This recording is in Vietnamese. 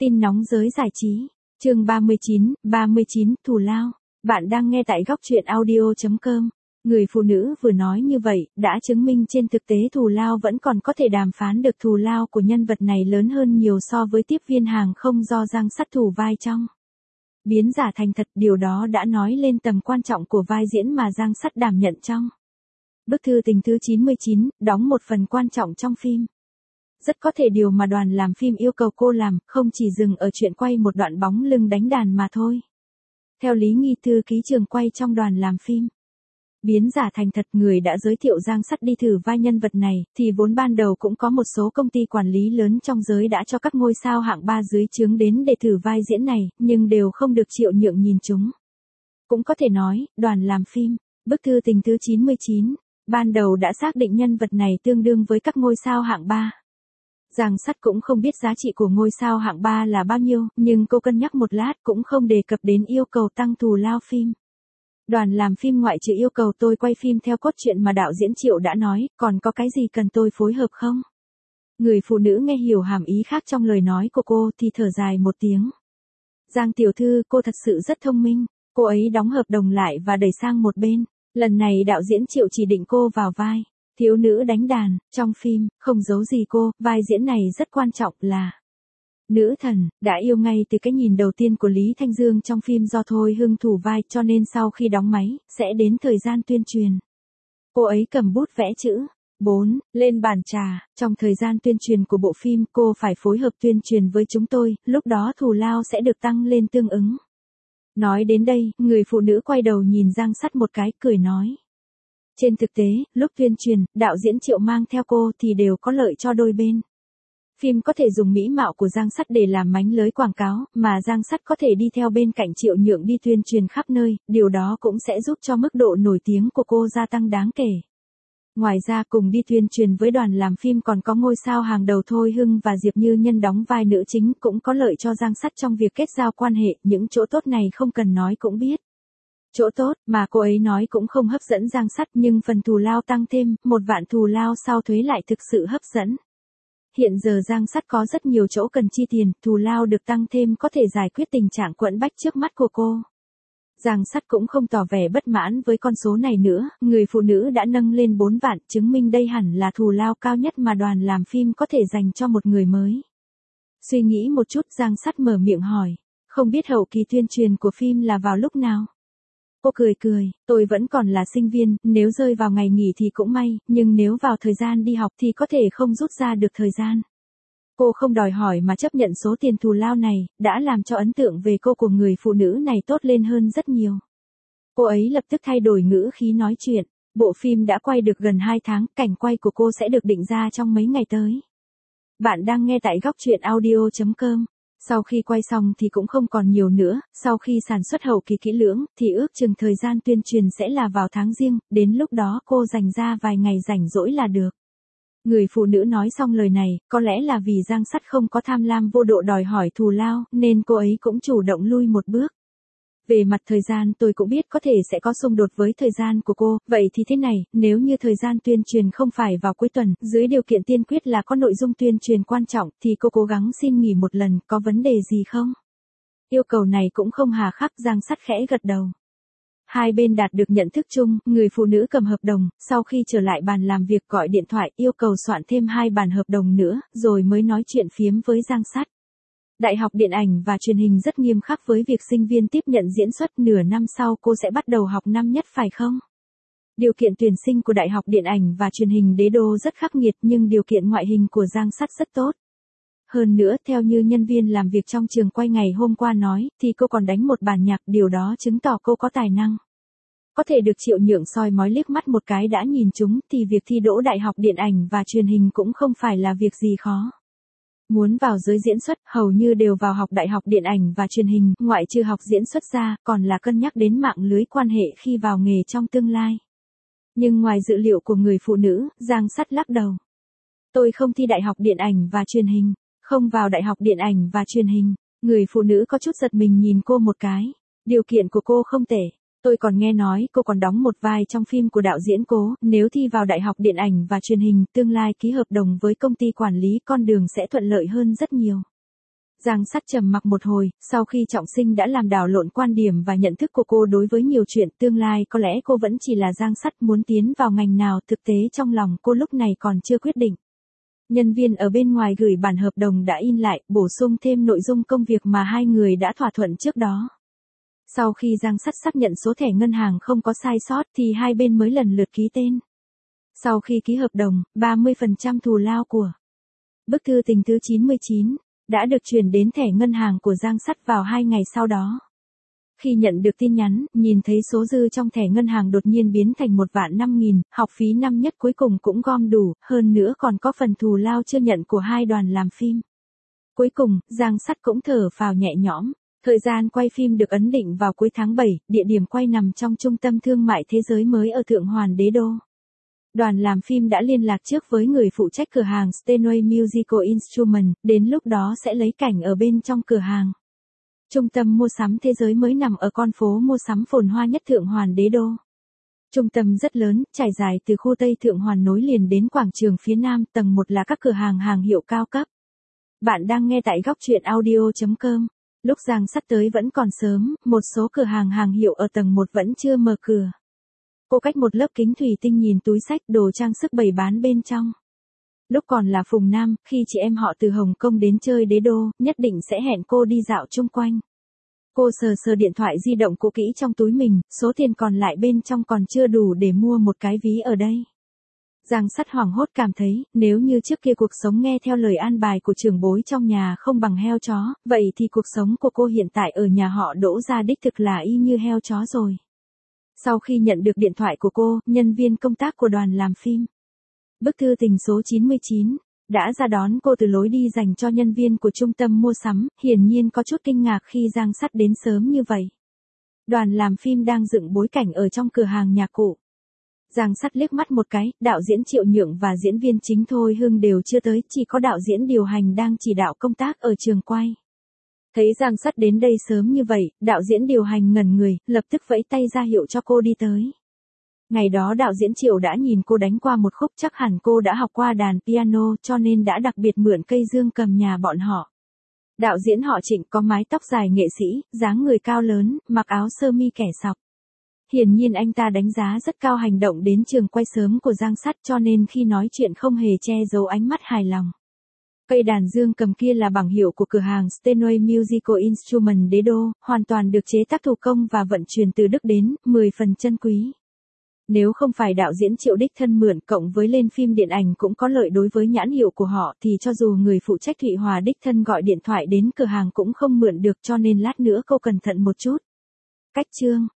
Tin nóng giới giải trí. Chương 39, thù lao. Bạn đang nghe tại góc truyện audio.com. Người phụ nữ vừa nói như vậy, đã chứng minh trên thực tế thù lao vẫn còn có thể đàm phán được. Thù lao của nhân vật này lớn hơn nhiều so với tiếp viên hàng không do Giang Sắt thủ vai trong. Biến giả thành thật, điều đó đã nói lên tầm quan trọng của vai diễn mà Giang Sắt đảm nhận trong Bức thư tình thứ 99, đóng một phần quan trọng trong phim. Rất có thể điều mà đoàn làm phim yêu cầu cô làm, không chỉ dừng ở chuyện quay một đoạn bóng lưng đánh đàn mà thôi. Theo Lý Nghi, thư ký trường quay trong đoàn làm phim, biến giả thành thật, người đã giới thiệu Giang Sắt đi thử vai nhân vật này, thì vốn ban đầu cũng có một số công ty quản lý lớn trong giới đã cho các ngôi sao hạng 3 dưới trướng đến để thử vai diễn này, nhưng đều không được chịu nhượng nhìn chúng. Cũng có thể nói, đoàn làm phim, bức thư tình thứ 99, ban đầu đã xác định nhân vật này tương đương với các ngôi sao hạng 3. Giang Sắt cũng không biết giá trị của ngôi sao hạng 3 là bao nhiêu, nhưng cô cân nhắc một lát cũng không đề cập đến yêu cầu tăng thù lao phim. Đoàn làm phim ngoại trừ yêu cầu tôi quay phim theo cốt truyện mà đạo diễn Triệu đã nói, còn có cái gì cần tôi phối hợp không? Người phụ nữ nghe hiểu hàm ý khác trong lời nói của cô thì thở dài một tiếng. Giang tiểu thư, cô thật sự rất thông minh. Cô ấy đóng hợp đồng lại và đẩy sang một bên. Lần này đạo diễn Triệu chỉ định cô vào vai thiếu nữ đánh đàn trong phim. Không giấu gì cô, vai diễn này rất quan trọng, là nữ thần, đã yêu ngay từ cái nhìn đầu tiên của Lý Thanh Dương trong phim do Thôi Hưng thủ vai, cho nên sau khi đóng máy, sẽ đến thời gian tuyên truyền. Cô ấy cầm bút vẽ chữ 4 lên bàn trà. Trong thời gian tuyên truyền của bộ phim, cô phải phối hợp tuyên truyền với chúng tôi, lúc đó thù lao sẽ được tăng lên tương ứng. Nói đến đây, người phụ nữ quay đầu nhìn Giang Sắt một cái, cười nói. Trên thực tế, lúc tuyên truyền, đạo diễn Triệu mang theo cô thì đều có lợi cho đôi bên. Phim có thể dùng mỹ mạo của Giang Sắt để làm mánh lưới quảng cáo, mà Giang Sắt có thể đi theo bên cạnh Triệu Nhượng đi tuyên truyền khắp nơi, điều đó cũng sẽ giúp cho mức độ nổi tiếng của cô gia tăng đáng kể. Ngoài ra, cùng đi tuyên truyền với đoàn làm phim còn có ngôi sao hàng đầu Thôi Hưng và Diệp Như Nhân đóng vai nữ chính, cũng có lợi cho Giang Sắt trong việc kết giao quan hệ. Những chỗ tốt này không cần nói cũng biết. Chỗ tốt mà cô ấy nói cũng không hấp dẫn Giang Sắt, nhưng phần thù lao tăng thêm, 1 vạn thù lao sau thuế lại thực sự hấp dẫn. Hiện giờ Giang Sắt có rất nhiều chỗ cần chi tiền, thù lao được tăng thêm có thể giải quyết tình trạng quẫn bách trước mắt của cô. Giang Sắt cũng không tỏ vẻ bất mãn với con số này nữa, người phụ nữ đã nâng lên 4 vạn, chứng minh đây hẳn là thù lao cao nhất mà đoàn làm phim có thể dành cho một người mới. Suy nghĩ một chút, Giang Sắt mở miệng hỏi, không biết hậu kỳ tuyên truyền của phim là vào lúc nào? Cô cười cười, tôi vẫn còn là sinh viên, nếu rơi vào ngày nghỉ thì cũng may, nhưng nếu vào thời gian đi học thì có thể không rút ra được thời gian. Cô không đòi hỏi mà chấp nhận số tiền thù lao này, đã làm cho ấn tượng về cô của người phụ nữ này tốt lên hơn rất nhiều. Cô ấy lập tức thay đổi ngữ khí nói chuyện. Bộ phim đã quay được gần 2 tháng, cảnh quay của cô sẽ được định ra trong mấy ngày tới. Bạn đang nghe tại góc truyện audio.com. Sau khi quay xong thì cũng không còn nhiều nữa, sau khi sản xuất hậu kỳ kỹ lưỡng, thì ước chừng thời gian tuyên truyền sẽ là vào tháng Giêng, đến lúc đó cô dành ra vài ngày rảnh rỗi là được. Người phụ nữ nói xong lời này, có lẽ là vì Giang Sắt không có tham lam vô độ đòi hỏi thù lao, nên cô ấy cũng chủ động lui một bước. Về mặt thời gian tôi cũng biết có thể sẽ có xung đột với thời gian của cô, vậy thì thế này, nếu như thời gian tuyên truyền không phải vào cuối tuần, dưới điều kiện tiên quyết là có nội dung tuyên truyền quan trọng, thì cô cố gắng xin nghỉ một lần, có vấn đề gì không? Yêu cầu này cũng không hà khắc, Giang Sắt khẽ gật đầu. Hai bên đạt được nhận thức chung, người phụ nữ cầm hợp đồng, sau khi trở lại bàn làm việc gọi điện thoại yêu cầu soạn thêm 2 bản hợp đồng nữa, rồi mới nói chuyện phiếm với Giang Sắt. Đại học Điện ảnh và Truyền hình rất nghiêm khắc với việc sinh viên tiếp nhận diễn xuất, nửa năm sau cô sẽ bắt đầu học năm nhất phải không? Điều kiện tuyển sinh của Đại học Điện ảnh và Truyền hình Đế Đô rất khắc nghiệt, nhưng điều kiện ngoại hình của Giang Sắt rất tốt. Hơn nữa, theo như nhân viên làm việc trong trường quay ngày hôm qua nói, thì cô còn đánh một bản nhạc, điều đó chứng tỏ cô có tài năng. Có thể được Triệu Nhượng soi mói liếc mắt một cái đã nhìn chúng, thì việc thi đỗ Đại học Điện ảnh và Truyền hình cũng không phải là việc gì khó. Muốn vào giới diễn xuất, hầu như đều vào học Đại học Điện ảnh và Truyền hình, ngoại trừ học diễn xuất ra, còn là cân nhắc đến mạng lưới quan hệ khi vào nghề trong tương lai. Nhưng ngoài dự liệu của người phụ nữ, Giang Sắt lắc đầu. Tôi không thi Đại học Điện ảnh và Truyền hình, không vào Đại học Điện ảnh và Truyền hình. Người phụ nữ có chút giật mình nhìn cô một cái. Điều kiện của cô không tệ. Tôi còn nghe nói cô còn đóng một vai trong phim của đạo diễn Cố, nếu thi vào Đại học Điện ảnh và Truyền hình, tương lai ký hợp đồng với công ty quản lý con đường sẽ thuận lợi hơn rất nhiều. Giang Sắt trầm mặc một hồi, sau khi trọng sinh đã làm đảo lộn quan điểm và nhận thức của cô đối với nhiều chuyện tương lai, có lẽ cô vẫn chỉ là Giang Sắt, muốn tiến vào ngành nào thực tế trong lòng cô lúc này còn chưa quyết định. Nhân viên ở bên ngoài gửi bản hợp đồng đã in lại, bổ sung thêm nội dung công việc mà hai người đã thỏa thuận trước đó. Sau khi Giang Sắt xác nhận số thẻ ngân hàng không có sai sót thì hai bên mới lần lượt ký tên. Sau khi ký hợp đồng, 30% thù lao của bức thư tình thứ 99 đã được chuyển đến thẻ ngân hàng của Giang Sắt vào 2 ngày sau đó. Khi nhận được tin nhắn, nhìn thấy số dư trong thẻ ngân hàng đột nhiên biến thành 1.500.000, học phí năm nhất cuối cùng cũng gom đủ, hơn nữa còn có phần thù lao chưa nhận của hai đoàn làm phim. Cuối cùng, Giang Sắt cũng thở phào nhẹ nhõm. Thời gian quay phim được ấn định vào cuối tháng 7, địa điểm quay nằm trong trung tâm thương mại thế giới mới ở Thượng Hoàn Đế Đô. Đoàn làm phim đã liên lạc trước với người phụ trách cửa hàng Steinway Musical Instruments, đến lúc đó sẽ lấy cảnh ở bên trong cửa hàng. Trung tâm mua sắm thế giới mới nằm ở con phố mua sắm phồn hoa nhất Thượng Hoàn Đế Đô. Trung tâm rất lớn, trải dài từ khu Tây Thượng Hoàn nối liền đến quảng trường phía Nam, tầng 1 là các cửa hàng hàng hiệu cao cấp. Bạn đang nghe tại góc truyện audio.com. Lúc Giang Sắt tới vẫn còn sớm, một số cửa hàng hàng hiệu ở tầng 1 vẫn chưa mở cửa. Cô cách một lớp kính thủy tinh nhìn túi xách đồ trang sức bày bán bên trong. Lúc còn là Phùng Nam, khi chị em họ từ Hồng Kông đến chơi Đế Đô, nhất định sẽ hẹn cô đi dạo chung quanh. Cô sờ sờ điện thoại di động cũ kỹ trong túi mình, số tiền còn lại bên trong còn chưa đủ để mua một cái ví ở đây. Giang Sắt hoảng hốt cảm thấy, nếu như trước kia cuộc sống nghe theo lời an bài của trưởng bối trong nhà không bằng heo chó, vậy thì cuộc sống của cô hiện tại ở nhà họ Đỗ gia đích thực là y như heo chó rồi. Sau khi nhận được điện thoại của cô, nhân viên công tác của đoàn làm phim bức thư tình số 99 đã ra đón cô từ lối đi dành cho nhân viên của trung tâm mua sắm, hiển nhiên có chút kinh ngạc khi Giang Sắt đến sớm như vậy. Đoàn làm phim đang dựng bối cảnh ở trong cửa hàng nhạc cụ. Giang Sắt liếc mắt một cái, đạo diễn Triệu Nhượng và diễn viên chính Thôi Hưng đều chưa tới, chỉ có đạo diễn điều hành đang chỉ đạo công tác ở trường quay. Thấy Giang Sắt đến đây sớm như vậy, đạo diễn điều hành ngẩn người, lập tức vẫy tay ra hiệu cho cô đi tới. Ngày đó đạo diễn Triệu đã nhìn cô đánh qua một khúc, chắc hẳn cô đã học qua đàn piano cho nên đã đặc biệt mượn cây dương cầm nhà bọn họ. Đạo diễn họ Trịnh có mái tóc dài nghệ sĩ, dáng người cao lớn, mặc áo sơ mi kẻ sọc. Hiển nhiên anh ta đánh giá rất cao hành động đến trường quay sớm của Giang Sắt cho nên khi nói chuyện không hề che giấu ánh mắt hài lòng. Cây đàn dương cầm kia là bảng hiệu của cửa hàng Steinway Musical Instruments Đế Đô, hoàn toàn được chế tác thủ công và vận chuyển từ Đức đến, 10 phần chân quý. Nếu không phải đạo diễn Triệu đích thân mượn cộng với lên phim điện ảnh cũng có lợi đối với nhãn hiệu của họ thì cho dù người phụ trách Thụy Hòa đích thân gọi điện thoại đến cửa hàng cũng không mượn được cho nên lát nữa cô cẩn thận một chút. Cách chương